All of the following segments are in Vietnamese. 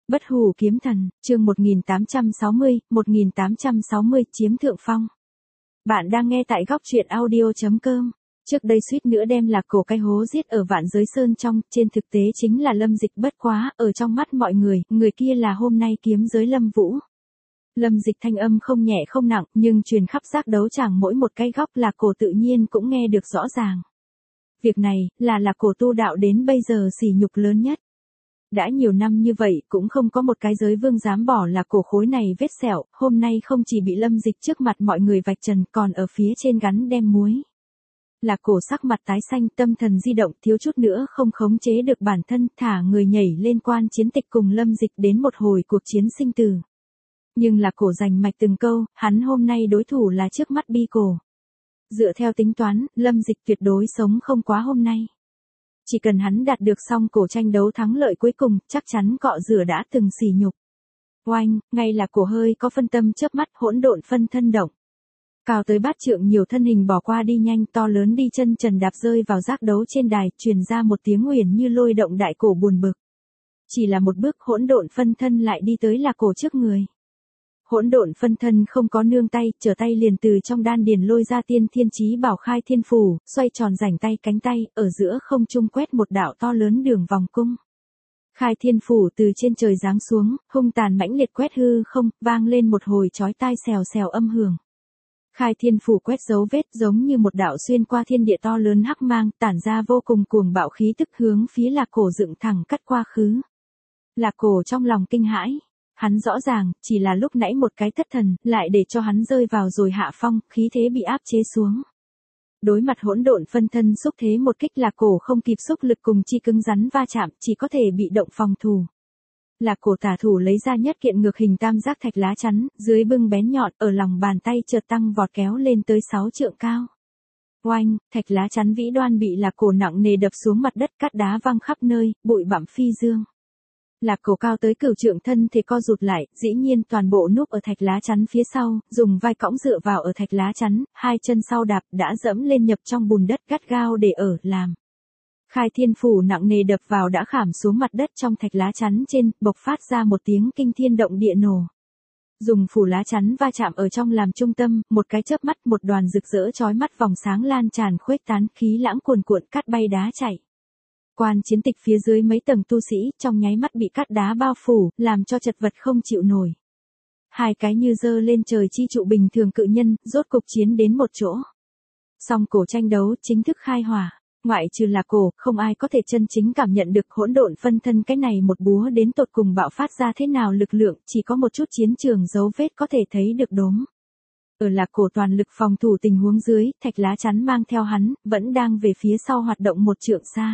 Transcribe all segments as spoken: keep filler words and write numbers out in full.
Bất hủ kiếm thần, chương một nghìn tám trăm sáu mươi, một nghìn tám trăm sáu mươi, chiếm thượng phong. Bạn đang nghe tại góc truyện audio chấm com. Trước đây suýt nữa đem Lạc Cổ cái hố giết ở Vạn Giới Sơn trong, trên thực tế chính là Lâm Dịch. Bất quá, ở trong mắt mọi người, người kia là hôm nay kiếm giới Lâm Vũ. Lâm Dịch thanh âm không nhẹ không nặng, nhưng truyền khắp giác đấu tràng mỗi một cái góc Lạc Cổ tự nhiên cũng nghe được rõ ràng. Việc này, là Lạc Cổ tu đạo đến bây giờ sỉ nhục lớn nhất. Đã nhiều năm như vậy cũng không có một cái giới vương dám bỏ Lạc Cổ khối này vết sẹo, hôm nay không chỉ bị Lâm Dịch trước mặt mọi người vạch trần còn ở phía trên gắn đem muối. Lạc Cổ sắc mặt tái xanh, tâm thần di động, thiếu chút nữa không khống chế được bản thân, thả người nhảy lên quan chiến tịch cùng Lâm Dịch đến một hồi cuộc chiến sinh tử. Nhưng Lạc Cổ giành mạch từng câu, hắn hôm nay đối thủ là trước mắt Bi Cổ. Dựa theo tính toán, Lâm Dịch tuyệt đối sống không quá hôm nay. Chỉ cần hắn đạt được xong cổ tranh đấu thắng lợi cuối cùng, chắc chắn cọ rửa đã từng sỉ nhục. Oanh, ngay là cổ hơi có phân tâm chớp mắt, hỗn độn phân thân động. Cao tới bát trượng nhiều thân hình bỏ qua đi nhanh, to lớn đi chân trần đạp rơi vào giác đấu trên đài, truyền ra một tiếng uyển như lôi động đại cổ buồn bực. Chỉ là một bước, hỗn độn phân thân lại đi tới Lạc Cổ trước người. Hỗn độn phân thân không có nương tay, trở tay liền từ trong đan điền lôi ra tiên thiên chí bảo khai thiên phù, xoay tròn rảnh tay cánh tay, ở giữa không trung quét một đạo to lớn đường vòng cung. Khai thiên phù từ trên trời giáng xuống, hung tàn mãnh liệt quét hư không, vang lên một hồi chói tai xèo xèo âm hưởng. Khai thiên phù quét dấu vết giống như một đạo xuyên qua thiên địa to lớn hắc mang, tản ra vô cùng cuồng bạo khí tức hướng phía Lạc Cổ dựng thẳng cắt qua khứ. Lạc Cổ trong lòng kinh hãi. Hắn rõ ràng, chỉ là lúc nãy một cái thất thần, lại để cho hắn rơi vào rồi hạ phong, khí thế bị áp chế xuống. Đối mặt hỗn độn phân thân xúc thế một kích, Lạc Cổ không kịp xúc lực cùng chi cứng rắn va chạm, chỉ có thể bị động phòng thủ. Lạc Cổ tả thủ lấy ra nhất kiện ngược hình tam giác thạch lá chắn, dưới bưng bén nhọn, ở lòng bàn tay chợt tăng vọt kéo lên tới sáu trượng cao. Oanh, thạch lá chắn vĩ đoan bị Lạc Cổ nặng nề đập xuống mặt đất, cát đá văng khắp nơi, bụi bặm phi dương. Lạc Cổ cao tới cửu trượng thân thể co rụt lại, dĩ nhiên toàn bộ núp ở thạch lá chắn phía sau, dùng vai cõng dựa vào ở thạch lá chắn, hai chân sau đạp đã dẫm lên nhập trong bùn đất gắt gao để ở làm. Khai thiên phủ nặng nề đập vào đã khảm xuống mặt đất trong thạch lá chắn trên, bộc phát ra một tiếng kinh thiên động địa nổ. Dùng phủ lá chắn va chạm ở trong làm trung tâm, một cái chớp mắt một đoàn rực rỡ chói mắt vòng sáng lan tràn khuếch tán, khí lãng cuồn cuộn, cát bay đá chảy. Quan chiến tịch phía dưới mấy tầng tu sĩ trong nháy mắt bị cát đá bao phủ, làm cho chật vật không chịu nổi. Hai cái như dơ lên trời chi trụ bình thường cự nhân, rốt cục chiến đến một chỗ. Song cổ tranh đấu chính thức khai hỏa, ngoại trừ Lạc Cổ, không ai có thể chân chính cảm nhận được hỗn độn phân thân cái này một búa đến tột cùng bạo phát ra thế nào lực lượng, chỉ có một chút chiến trường dấu vết có thể thấy được đốm. Ở Lạc Cổ toàn lực phòng thủ tình huống dưới, thạch lá chắn mang theo hắn, vẫn đang về phía sau hoạt động một trượng xa.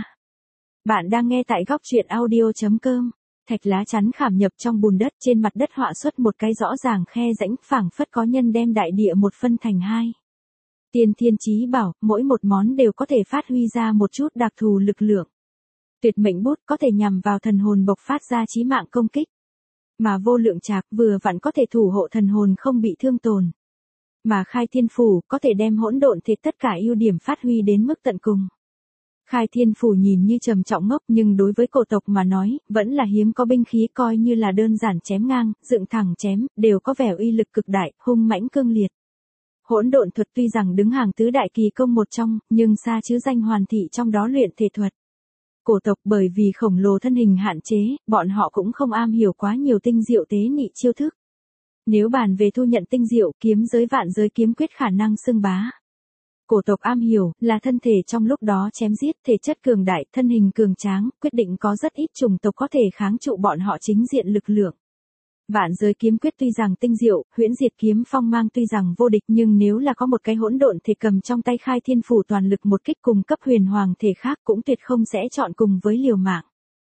Bạn đang nghe tại góc truyện audio chấm com. Thạch lá chắn khảm nhập trong bùn đất, trên mặt đất họa xuất một cái rõ ràng khe rãnh, phảng phất có nhân đem đại địa một phân thành hai. Tiên thiên chí bảo, mỗi một món đều có thể phát huy ra một chút đặc thù lực lượng. Tuyệt mệnh bút có thể nhằm vào thần hồn bộc phát ra chí mạng công kích. Mà vô lượng trạc vừa vặn có thể thủ hộ thần hồn không bị thương tổn. Mà khai thiên phủ có thể đem hỗn độn thể tất cả ưu điểm phát huy đến mức tận cùng. Khai thiên phủ nhìn như trầm trọng ngốc, nhưng đối với cổ tộc mà nói, vẫn là hiếm có binh khí, coi như là đơn giản chém ngang, dựng thẳng chém, đều có vẻ uy lực cực đại, hung mãnh cương liệt. Hỗn độn thuật tuy rằng đứng hàng tứ đại kỳ công một trong, nhưng xa chứ danh hoàn thị trong đó luyện thể thuật. Cổ tộc bởi vì khổng lồ thân hình hạn chế, bọn họ cũng không am hiểu quá nhiều tinh diệu tế nhị chiêu thức. Nếu bàn về thu nhận tinh diệu, kiếm giới vạn giới kiếm quyết khả năng xưng bá. Cổ tộc am hiểu, là thân thể trong lúc đó chém giết, thể chất cường đại, thân hình cường tráng, quyết định có rất ít chủng tộc có thể kháng trụ bọn họ chính diện lực lượng. Vạn giới kiếm quyết tuy rằng tinh diệu, huyễn diệt kiếm phong mang tuy rằng vô địch, nhưng nếu là có một cái hỗn độn thể cầm trong tay khai thiên phủ toàn lực một kích cùng cấp huyền hoàng thể khác cũng tuyệt không sẽ chọn cùng với liều mạng.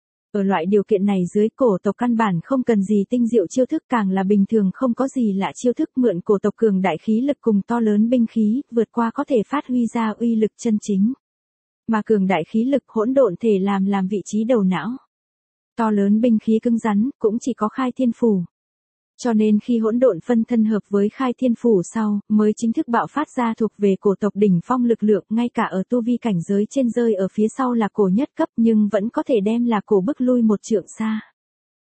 Ở loại điều kiện này dưới, cổ tộc căn bản không cần gì tinh diệu chiêu thức, càng là bình thường không có gì lạ chiêu thức, mượn cổ tộc cường đại khí lực cùng to lớn binh khí, vượt qua có thể phát huy ra uy lực chân chính. Mà cường đại khí lực hỗn độn thể làm làm vị trí đầu não. To lớn binh khí cứng rắn, cũng chỉ có khai thiên phủ. Cho nên khi hỗn độn phân thân hợp với khai thiên phủ sau, mới chính thức bạo phát ra thuộc về cổ tộc đỉnh phong lực lượng, ngay cả ở tu vi cảnh giới trên rơi ở phía sau là cổ nhất cấp nhưng vẫn có thể đem là cổ bức lui một trượng xa.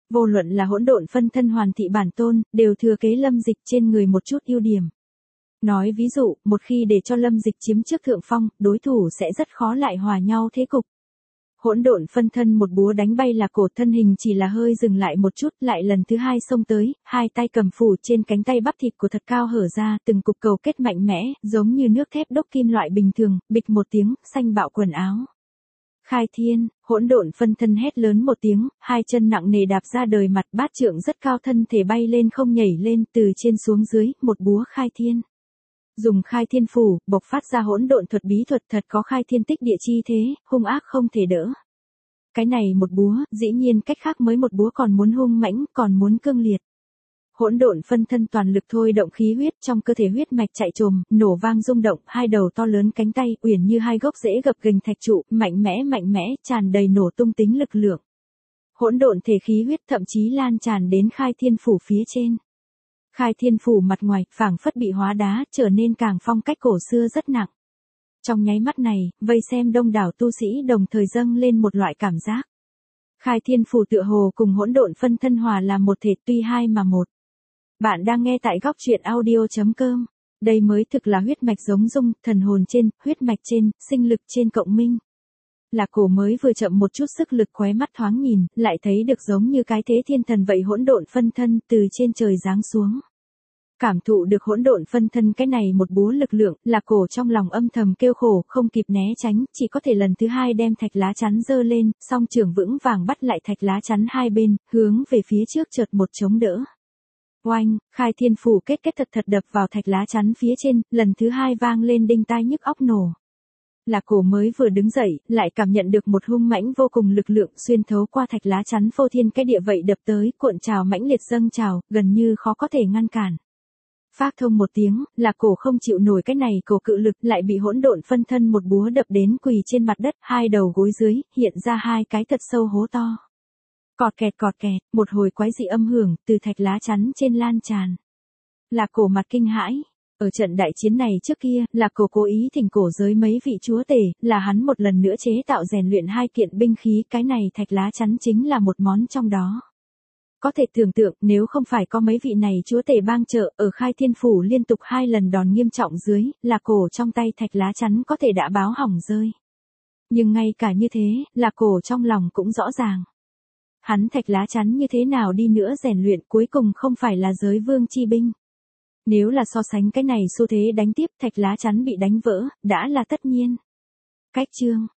Vô luận là hỗn độn phân thân hoàn thị bản tôn, đều thừa kế Lâm Dịch trên người một chút ưu điểm. Nói ví dụ, một khi để cho Lâm Dịch chiếm trước thượng phong, đối thủ sẽ rất khó lại hòa nhau thế cục. Hỗn độn phân thân một búa đánh bay là cổ, thân hình chỉ là hơi dừng lại một chút, lại lần thứ hai xông tới, hai tay cầm phủ trên cánh tay bắp thịt của thật cao hở ra, từng cục cầu kết mạnh mẽ, giống như nước thép đúc kim loại bình thường, bịch một tiếng, xanh bạo quần áo. Khai thiên, hỗn độn phân thân hét lớn một tiếng, hai chân nặng nề đạp ra đời mặt, bát trượng rất cao, thân thể bay lên không nhảy lên, từ trên xuống dưới, một búa khai thiên. Dùng khai thiên phủ, bộc phát ra hỗn độn thuật bí thuật, thật có khai thiên tích địa chi thế, hung ác không thể đỡ. Cái này một búa, dĩ nhiên cách khác mới một búa còn muốn hung mãnh, còn muốn cương liệt. Hỗn độn phân thân toàn lực thôi động khí huyết, trong cơ thể huyết mạch chạy trồm, nổ vang rung động, hai đầu to lớn cánh tay uyển như hai gốc rễ gập ghềnh thạch trụ, mạnh mẽ mạnh mẽ, tràn đầy nổ tung tính lực lượng. Hỗn độn thể khí huyết thậm chí lan tràn đến khai thiên phủ phía trên. Khai thiên phủ mặt ngoài, phảng phất bị hóa đá, trở nên càng phong cách cổ xưa rất nặng. Trong nháy mắt này, vây xem đông đảo tu sĩ đồng thời dâng lên một loại cảm giác. Khai thiên phủ tựa hồ cùng hỗn độn phân thân hòa làm một thể, tuy hai mà một. Bạn đang nghe tại góc truyện audio chấm com. Đây mới thực là huyết mạch giống dung, thần hồn trên, huyết mạch trên, sinh lực trên cộng minh. Là cổ mới vừa chậm một chút sức lực, khóe mắt thoáng nhìn, lại thấy được giống như cái thế thiên thần vậy hỗn độn phân thân từ trên trời giáng xuống. Cảm thụ được hỗn độn phân thân cái này một búa lực lượng, là cổ trong lòng âm thầm kêu khổ, không kịp né tránh, chỉ có thể lần thứ hai đem thạch lá chắn giơ lên, song trường vững vàng bắt lại thạch lá chắn hai bên, hướng về phía trước chợt một chống đỡ. Oanh, khai thiên phủ kết kết thật thật đập vào thạch lá chắn phía trên, lần thứ hai vang lên đinh tai nhức óc nổ. Là cổ mới vừa đứng dậy, lại cảm nhận được một hung mãnh vô cùng lực lượng xuyên thấu qua thạch lá chắn phô thiên cái địa vậy đập tới, cuộn trào mãnh liệt dâng trào, gần như khó có thể ngăn cản. Phác thông một tiếng, là cổ không chịu nổi cái này cổ cự lực, lại bị hỗn độn phân thân một búa đập đến quỳ trên mặt đất, hai đầu gối dưới, hiện ra hai cái thật sâu hố to. Cọt kẹt cọt kẹt, một hồi quái dị âm hưởng, từ thạch lá chắn trên lan tràn. Là cổ mặt kinh hãi. Ở trận đại chiến này trước kia, là cổ cố ý thỉnh cổ giới mấy vị chúa tể, là hắn một lần nữa chế tạo rèn luyện hai kiện binh khí, cái này thạch lá chắn chính là một món trong đó. Có thể tưởng tượng, nếu không phải có mấy vị này chúa tể bang trợ, ở khai thiên phủ liên tục hai lần đòn nghiêm trọng dưới, là cổ trong tay thạch lá chắn có thể đã báo hỏng rơi. Nhưng ngay cả như thế, là cổ trong lòng cũng rõ ràng. Hắn thạch lá chắn như thế nào đi nữa rèn luyện cuối cùng không phải là giới vương chi binh. Nếu là so sánh cái này xu thế đánh tiếp, thạch lá chắn bị đánh vỡ, đã là tất nhiên. Cách chương,